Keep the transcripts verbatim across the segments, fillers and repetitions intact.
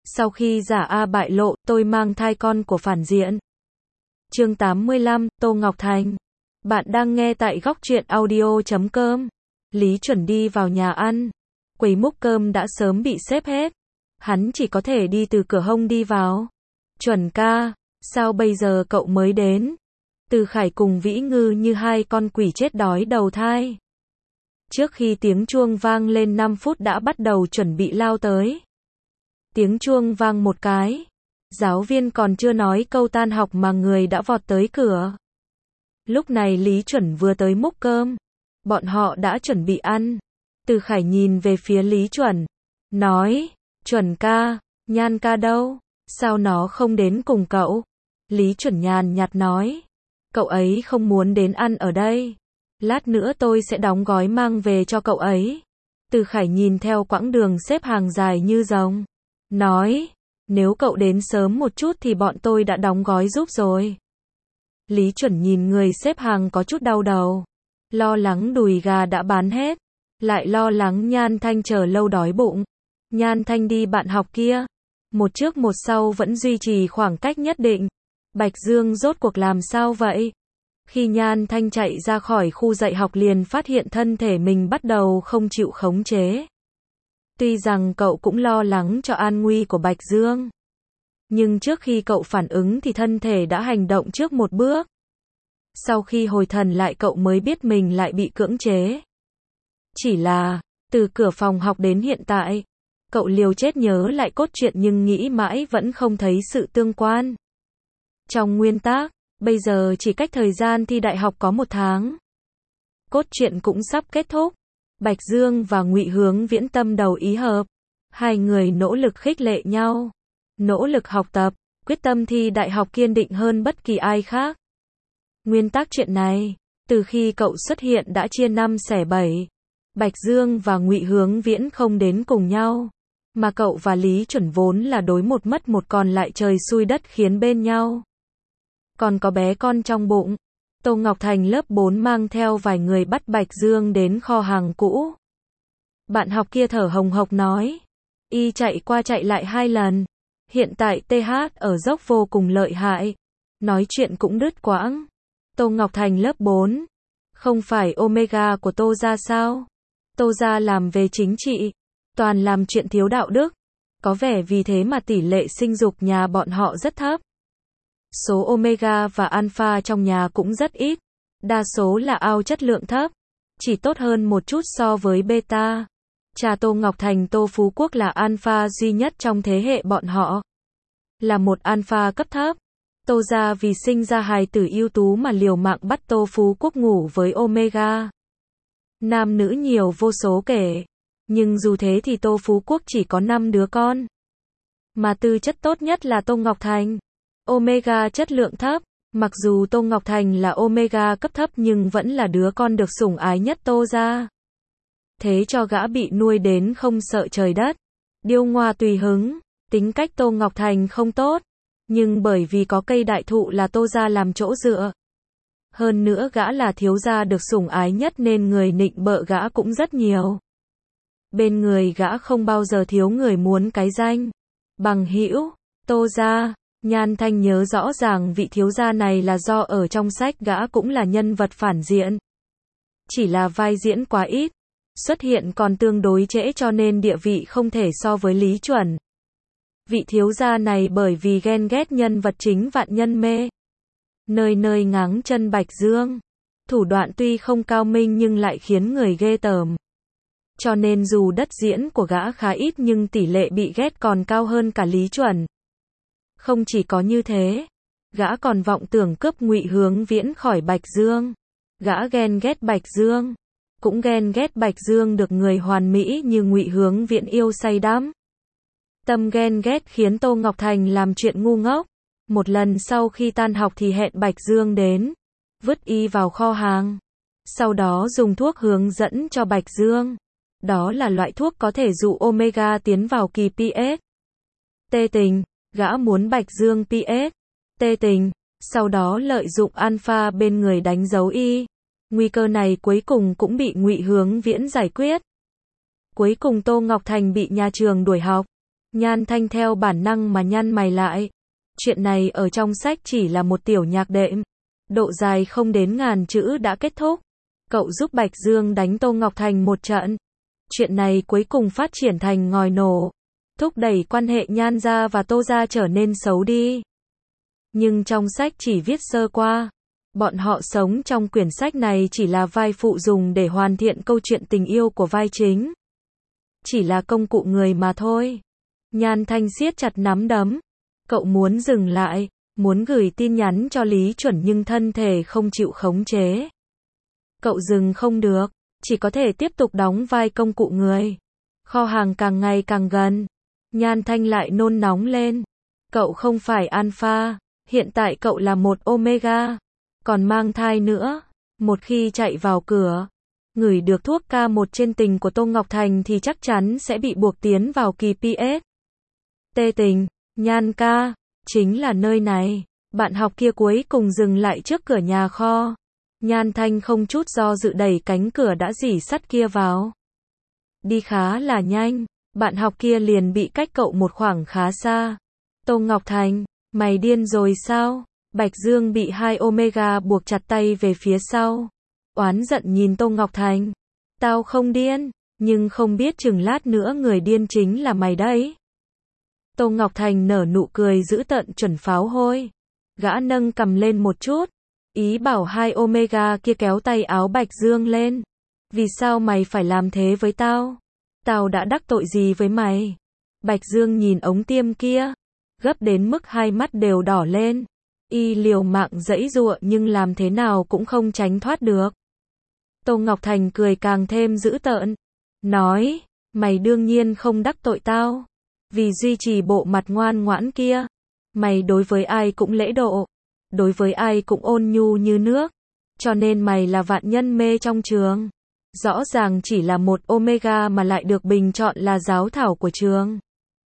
Sau khi giả A bại lộ, tôi mang thai con của phản diện. Chương tám mươi lăm, Tô Ngọc Thành. Bạn đang nghe tại góc truyện audio chấm com. Lý Chuẩn đi vào nhà ăn. Quầy múc cơm đã sớm bị xếp hết. Hắn chỉ có thể đi từ cửa hông đi vào. Chuẩn ca, sao bây giờ cậu mới đến? Từ Khải cùng Vĩ Ngư như hai con quỷ chết đói đầu thai. Trước khi tiếng chuông vang lên năm phút đã bắt đầu chuẩn bị lao tới. Tiếng chuông vang một cái. Giáo viên còn chưa nói câu tan học mà người đã vọt tới cửa. Lúc này Lý Chuẩn vừa tới múc cơm. Bọn họ đã chuẩn bị ăn. Từ Khải nhìn về phía Lý Chuẩn. Nói, Chuẩn ca, Nhan ca đâu? Sao nó không đến cùng cậu? Lý Chuẩn nhàn nhạt nói. Cậu ấy không muốn đến ăn ở đây. Lát nữa tôi sẽ đóng gói mang về cho cậu ấy. Từ Khải nhìn theo quãng đường xếp hàng dài như rồng. Nói, nếu cậu đến sớm một chút thì bọn tôi đã đóng gói giúp rồi. Lý Chuẩn nhìn người xếp hàng có chút đau đầu. Lo lắng đùi gà đã bán hết. Lại lo lắng Nhan Thanh chờ lâu đói bụng. Nhan Thanh đi bạn học kia. Một trước một sau vẫn duy trì khoảng cách nhất định. Bạch Dương rốt cuộc làm sao vậy? Khi Nhan Thanh chạy ra khỏi khu dạy học liền phát hiện thân thể mình bắt đầu không chịu khống chế. Tuy rằng cậu cũng lo lắng cho an nguy của Bạch Dương. Nhưng trước khi cậu phản ứng thì thân thể đã hành động trước một bước. Sau khi hồi thần lại cậu mới biết mình lại bị cưỡng chế. Chỉ là, từ cửa phòng học đến hiện tại, cậu liều chết nhớ lại cốt truyện nhưng nghĩ mãi vẫn không thấy sự tương quan. Trong nguyên tắc, bây giờ chỉ cách thời gian thi đại học có một tháng. Cốt truyện cũng sắp kết thúc. Bạch Dương và Ngụy Hướng Viễn tâm đầu ý hợp. Hai người nỗ lực khích lệ nhau. Nỗ lực học tập, quyết tâm thi đại học kiên định hơn bất kỳ ai khác. Nguyên tắc chuyện này, từ khi cậu xuất hiện đã chia năm xẻ bảy. Bạch Dương và Ngụy Hướng Viễn không đến cùng nhau. Mà cậu và Lý Chuẩn vốn là đối một mất một còn lại trời xui đất khiến bên nhau. Còn có bé con trong bụng. Tô Ngọc Thành lớp bốn mang theo vài người bắt Bạch Dương đến kho hàng cũ. Bạn học kia thở hồng hộc nói. Y chạy qua chạy lại hai lần. Hiện tại tê hát ở dốc vô cùng lợi hại. Nói chuyện cũng đứt quãng. Tô Ngọc Thành lớp bốn. Không phải Omega của Tô gia sao? Tô gia làm về chính trị. Toàn làm chuyện thiếu đạo đức. Có vẻ vì thế mà tỷ lệ sinh dục nhà bọn họ rất thấp. Số Omega và Alpha trong nhà cũng rất ít. Đa số là ao chất lượng thấp. Chỉ tốt hơn một chút so với Beta. Cha Tô Ngọc Thành Tô Phú Quốc là Alpha duy nhất trong thế hệ bọn họ. Là một Alpha cấp thấp. Tô gia vì sinh ra hài tử ưu tú mà liều mạng bắt Tô Phú Quốc ngủ với Omega. Nam nữ nhiều vô số kể. Nhưng dù thế thì Tô Phú Quốc chỉ có năm đứa con. Mà tư chất tốt nhất là Tô Ngọc Thành. Omega chất lượng thấp. Mặc dù Tô Ngọc Thành là Omega cấp thấp nhưng vẫn là đứa con được sủng ái nhất Tô gia. Thế cho gã bị nuôi đến không sợ trời đất. Điêu ngoa tùy hứng. Tính cách Tô Ngọc Thành không tốt. Nhưng bởi vì có cây đại thụ là Tô gia làm chỗ dựa. Hơn nữa gã là thiếu gia được sủng ái nhất nên người nịnh bợ gã cũng rất nhiều. Bên người gã không bao giờ thiếu người muốn cái danh. Bằng hữu, Tô gia. Nhan Thanh nhớ rõ ràng vị thiếu gia này là do ở trong sách gã cũng là nhân vật phản diện. Chỉ là vai diễn quá ít. Xuất hiện còn tương đối trễ cho nên địa vị không thể so với Lý Chuẩn. Vị thiếu gia này bởi vì ghen ghét nhân vật chính vạn nhân mê. Nơi nơi ngáng chân Bạch Dương. Thủ đoạn tuy không cao minh nhưng lại khiến người ghê tởm. Cho nên dù đất diễn của gã khá ít nhưng tỷ lệ bị ghét còn cao hơn cả Lý Chuẩn. Không chỉ có như thế, gã còn vọng tưởng cướp Ngụy Hướng Viễn khỏi Bạch Dương. Gã ghen ghét Bạch Dương, cũng ghen ghét Bạch Dương được người hoàn mỹ như Ngụy Hướng Viễn yêu say đắm. Tâm ghen ghét khiến Tô Ngọc Thành làm chuyện ngu ngốc. Một lần sau khi tan học thì hẹn Bạch Dương đến, vứt y vào kho hàng. Sau đó dùng thuốc hướng dẫn cho Bạch Dương. Đó là loại thuốc có thể dụ Omega tiến vào kỳ pê ét. Tê tình, gã muốn Bạch Dương pê ét. Tê tình, sau đó lợi dụng Alpha bên người đánh dấu y. Nguy cơ này cuối cùng cũng bị Ngụy Hướng Viễn giải quyết. Cuối cùng Tô Ngọc Thành bị nhà trường đuổi học. Nhan Thanh theo bản năng mà nhăn mày lại. Chuyện này ở trong sách chỉ là một tiểu nhạc đệm. Độ dài không đến ngàn chữ đã kết thúc. Cậu giúp Bạch Dương đánh Tô Ngọc Thành một trận. Chuyện này cuối cùng phát triển thành ngòi nổ. Thúc đẩy quan hệ Nhan gia và Tô gia trở nên xấu đi. Nhưng trong sách chỉ viết sơ qua. Bọn họ sống trong quyển sách này chỉ là vai phụ dùng để hoàn thiện câu chuyện tình yêu của vai chính. Chỉ là công cụ người mà thôi. Nhan Thanh siết chặt nắm đấm. Cậu muốn dừng lại, muốn gửi tin nhắn cho Lý Chuẩn nhưng thân thể không chịu khống chế. Cậu dừng không được, chỉ có thể tiếp tục đóng vai công cụ người. Kho hàng càng ngày càng gần. Nhan Thanh lại nôn nóng lên. Cậu không phải alpha, hiện tại cậu là một omega, còn mang thai nữa. Một khi chạy vào cửa, ngửi được thuốc ca một trên tình của Tô Ngọc Thành thì chắc chắn sẽ bị buộc tiến vào kỳ pê ét. Tê tình, Nhan ca, chính là nơi này. Bạn học kia cuối cùng dừng lại trước cửa nhà kho. Nhan Thanh không chút do dự đẩy cánh cửa đã rỉ sắt kia vào. Đi khá là nhanh, bạn học kia liền bị cách cậu một khoảng khá xa. Tô Ngọc Thành, mày điên rồi sao? Bạch Dương bị hai omega buộc chặt tay về phía sau. Oán giận nhìn Tô Ngọc Thành. Tao không điên, nhưng không biết chừng lát nữa người điên chính là mày đấy. Tô Ngọc Thành nở nụ cười dữ tợn chuẩn pháo hôi. Gã nâng cầm lên một chút. Ý bảo hai omega kia kéo tay áo Bạch Dương lên. Vì sao mày phải làm thế với tao? Tao đã đắc tội gì với mày? Bạch Dương nhìn ống tiêm kia. Gấp đến mức hai mắt đều đỏ lên. Y liều mạng giãy giụa nhưng làm thế nào cũng không tránh thoát được. Tô Ngọc Thành cười càng thêm dữ tợn. Nói, mày đương nhiên không đắc tội tao. Vì duy trì bộ mặt ngoan ngoãn kia. Mày đối với ai cũng lễ độ. Đối với ai cũng ôn nhu như nước. Cho nên mày là vạn nhân mê trong trường. Rõ ràng chỉ là một omega mà lại được bình chọn là giáo thảo của trường.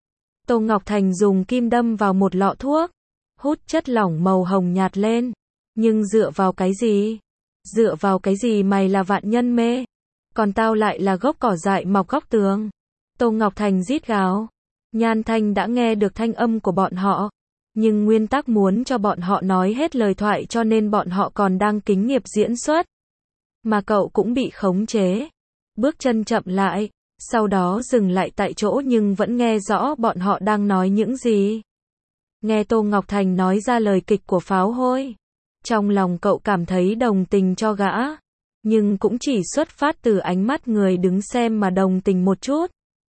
Tô Ngọc Thành dùng kim đâm vào một lọ thuốc. Hút chất lỏng màu hồng nhạt lên. Nhưng dựa vào cái gì? Dựa vào cái gì mày là vạn nhân mê? Còn tao lại là gốc cỏ dại mọc góc tường. Tô Ngọc Thành rít gào. Nhan Thanh đã nghe được thanh âm của bọn họ. Nhưng nguyên tắc muốn cho bọn họ nói hết lời thoại cho nên bọn họ còn đang kính nghiệp diễn xuất. Mà cậu cũng bị khống chế. Bước chân chậm lại. Sau đó dừng lại tại chỗ nhưng vẫn nghe rõ bọn họ đang nói những gì. Nghe Tô Ngọc Thành nói ra lời kịch của pháo hôi. Trong lòng cậu cảm thấy đồng tình cho gã. Nhưng cũng chỉ xuất phát từ ánh mắt người đứng xem mà đồng tình một chút.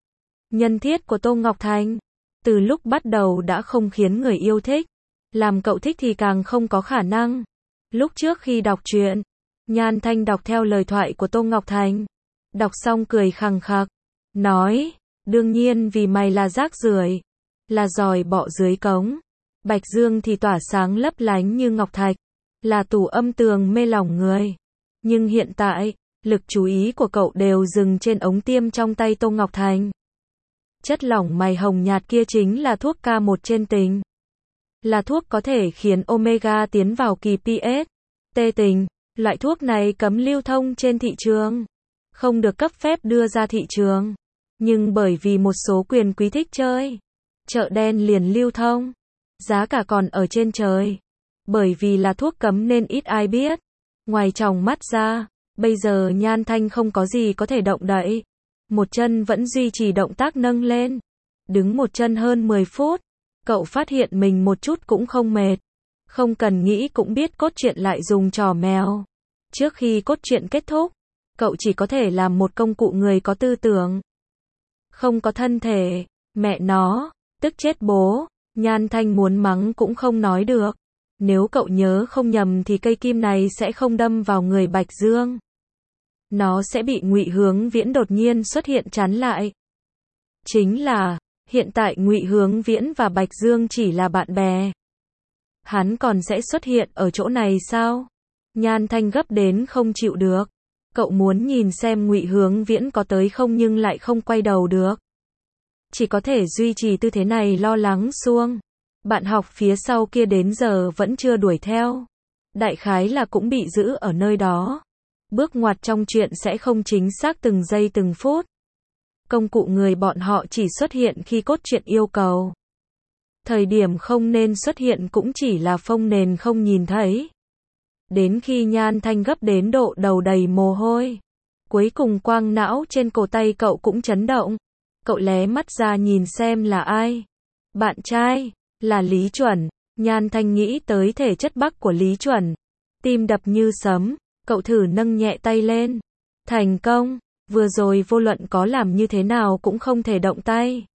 Nhân thiết của Tô Ngọc Thành. Từ lúc bắt đầu đã không khiến người yêu thích. Làm cậu thích thì càng không có khả năng. Lúc trước khi đọc truyện, Nhan Thanh đọc theo lời thoại của Tô Ngọc Thành. Đọc xong cười khằng khặc. Nói, đương nhiên vì mày là rác rưởi, là giòi bọ dưới cống. Bạch Dương thì tỏa sáng lấp lánh như ngọc thạch, là tủ âm tường mê lòng người. Nhưng hiện tại, lực chú ý của cậu đều dừng trên ống tiêm trong tay Tô Ngọc Thành. Chất lỏng mày hồng nhạt kia chính là thuốc ca một trên tình. Là thuốc có thể khiến omega tiến vào kỳ pê ét. Tê tình, loại thuốc này cấm lưu thông trên thị trường. Không được cấp phép đưa ra thị trường. Nhưng bởi vì một số quyền quý thích chơi, chợ đen liền lưu thông. Giá cả còn ở trên trời. Bởi vì là thuốc cấm nên ít ai biết. Ngoài tròng mắt ra, bây giờ Nhan Thanh không có gì có thể động đậy. Một chân vẫn duy trì động tác nâng lên. Đứng một chân hơn mười phút. Cậu phát hiện mình một chút cũng không mệt. Không cần nghĩ cũng biết cốt truyện lại dùng trò mèo. Trước khi cốt truyện kết thúc, cậu chỉ có thể làm một công cụ người có tư tưởng. Không có thân thể. Mẹ nó, tức chết bố. Nhan Thanh muốn mắng cũng không nói được. Nếu cậu nhớ không nhầm thì cây kim này sẽ không đâm vào người Bạch Dương. Nó sẽ bị Ngụy Hướng Viễn đột nhiên xuất hiện chắn lại. Chính là, hiện tại Ngụy Hướng Viễn và Bạch Dương chỉ là bạn bè. Hắn còn sẽ xuất hiện ở chỗ này sao? Nhan Thanh gấp đến không chịu được. Cậu muốn nhìn xem Ngụy Hướng Viễn có tới không nhưng lại không quay đầu được. Chỉ có thể duy trì tư thế này lo lắng suông. Bạn học phía sau kia đến giờ vẫn chưa đuổi theo. Đại khái là cũng bị giữ ở nơi đó. Bước ngoặt trong chuyện sẽ không chính xác từng giây từng phút. Công cụ người bọn họ chỉ xuất hiện khi cốt truyện yêu cầu. Thời điểm không nên xuất hiện cũng chỉ là phông nền không nhìn thấy. Đến khi Nhan Thanh gấp đến độ đầu đầy mồ hôi. Cuối cùng quang não trên cổ tay cậu cũng chấn động. Cậu lé mắt ra nhìn xem là ai. Bạn trai, là Lý Chuẩn. Nhan Thanh nghĩ tới thể chất Bắc của Lý Chuẩn. Tim đập như sấm, cậu thử nâng nhẹ tay lên. Thành công, vừa rồi vô luận có làm như thế nào cũng không thể động tay.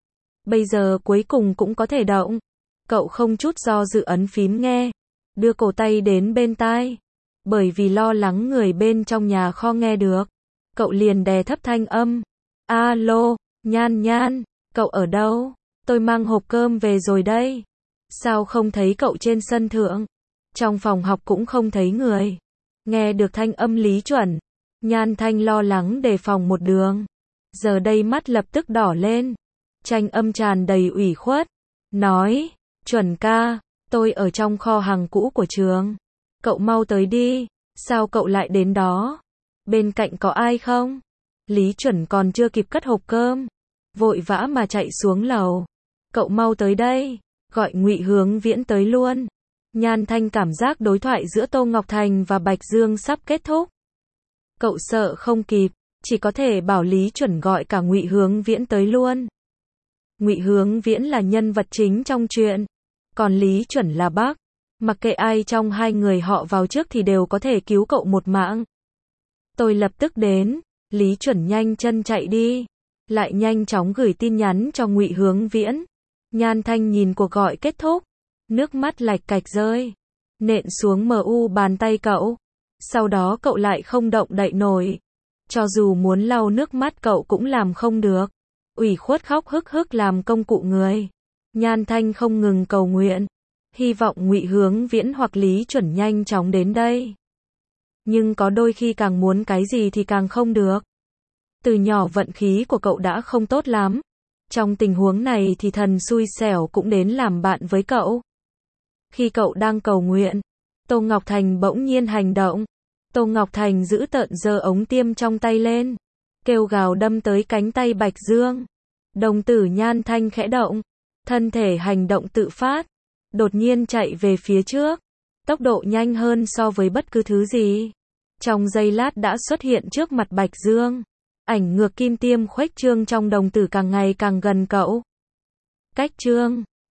Bây giờ cuối cùng cũng có thể động. Cậu không chút do dự ấn phím nghe. Đưa cổ tay đến bên tai. Bởi vì lo lắng người bên trong nhà kho nghe được. Cậu liền đè thấp thanh âm. Alo, Nhan Nhan, cậu ở đâu? Tôi mang hộp cơm về rồi đây. Sao không thấy cậu trên sân thượng? Trong phòng học cũng không thấy người. Nghe được thanh âm Lý Chuẩn. Nhan Thanh lo lắng đề phòng một đường. Giờ đây mắt lập tức đỏ lên. Tranh âm tràn đầy ủy khuất. Nói, Chuẩn ca, tôi ở trong kho hàng cũ của trường. Cậu mau tới đi. Sao cậu lại đến đó? Bên cạnh có ai không? Lý Chuẩn còn chưa kịp cất hộp cơm. Vội vã mà chạy xuống lầu. Cậu mau tới đây. Gọi Ngụy Hướng Viễn tới luôn. Nhan Thanh cảm giác đối thoại giữa Tô Ngọc Thành và Bạch Dương sắp kết thúc. Cậu sợ không kịp, chỉ có thể bảo Lý Chuẩn gọi cả Ngụy Hướng Viễn tới luôn. Ngụy Hướng Viễn là nhân vật chính trong truyện, còn Lý Chuẩn là bác. Mặc kệ ai trong hai người họ vào trước thì đều có thể cứu cậu một mạng. Tôi lập tức đến. Lý Chuẩn nhanh chân chạy đi, lại nhanh chóng gửi tin nhắn cho Ngụy Hướng Viễn. Nhan Thanh nhìn cuộc gọi kết thúc, nước mắt lạch cạch rơi, nện xuống mờ u bàn tay cậu. Sau đó cậu lại không động đậy nổi. Cho dù muốn lau nước mắt cậu cũng làm không được. Ủy khuất khóc hức hức làm công cụ người. Nhan Thanh không ngừng cầu nguyện, hy vọng Ngụy Hướng Viễn hoặc Lý Chuẩn nhanh chóng đến đây. Nhưng có đôi khi càng muốn cái gì thì càng không được. Từ nhỏ vận khí của cậu đã không tốt lắm. Trong tình huống này thì thần xui xẻo cũng đến làm bạn với cậu. Khi cậu đang cầu nguyện, Tô Ngọc Thành bỗng nhiên hành động. Tô Ngọc Thành giữ tợn giơ ống tiêm trong tay lên, kêu gào đâm tới cánh tay Bạch Dương. Đồng tử Nhan Thanh khẽ động, thân thể hành động tự phát, đột nhiên chạy về phía trước, tốc độ nhanh hơn so với bất cứ thứ gì. Trong giây lát đã xuất hiện trước mặt Bạch Dương. Ảnh ngược kim tiêm khuếch trương trong đồng tử càng ngày càng gần cậu. Cách trương